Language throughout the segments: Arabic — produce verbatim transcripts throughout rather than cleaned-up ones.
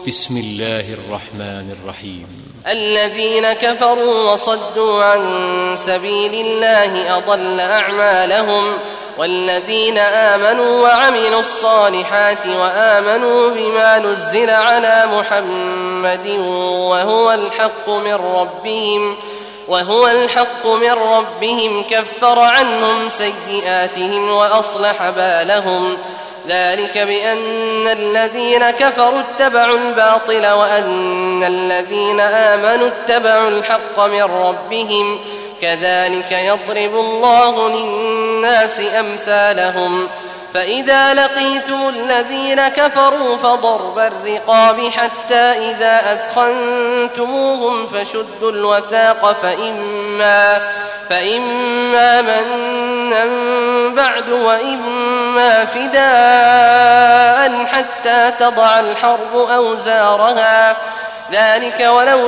بسم الله الرحمن الرحيم. الذين كفروا وصدوا عن سبيل الله أضل أعمالهم، والذين آمنوا وعملوا الصالحات وآمنوا بما نزل على محمد وهو الحق من ربهم وهو الحق من ربهم كفر عنهم سيئاتهم وأصلح بالهم. ذلك بأن الذين كفروا اتبعوا الباطل وأن الذين آمنوا اتبعوا الحق من ربهم، كذلك يضرب الله للناس أمثالهم. فإذا لقيتم الذين كفروا فضرب الرقاب حتى إذا أثخنتموهم فشدوا الوثاق فإما, فإما منا بعد وإما فداء حتى تضع الحرب أوزارها، ذلك ولو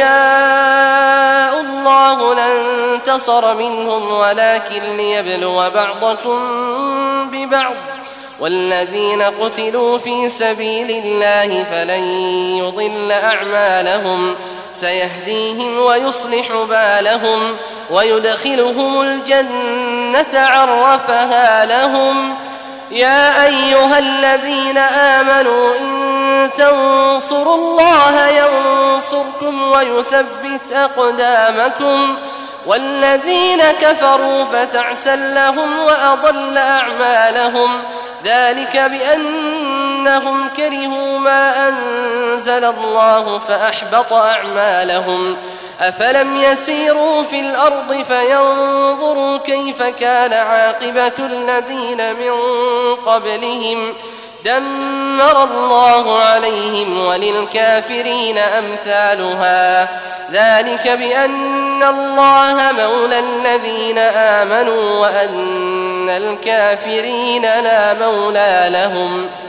يشاء الله لانتصر منهم ولكن ليبلو بعضكم ببعض، والذين قتلوا في سبيل الله فلن يضل أعمالهم، سيهديهم ويصلح بالهم ويدخلهم الجنة عرفها لهم. يا أيها الذين آمنوا إن تنصروا الله ينصركم ويثبت أقدامكم، والذين كفروا فتعسا لهم وأضل أعمالهم، ذلك بأنهم كرهوا ما أنزل الله فأحبط أعمالهم. أفلم يسيروا في الأرض فينظروا كيف كان عاقبة الذين من قبلهم، دمر الله عليهم وللكافرين أمثالها، ذلك بأن الله مولى الذين آمنوا وأن الكافرين لا مولى لهم.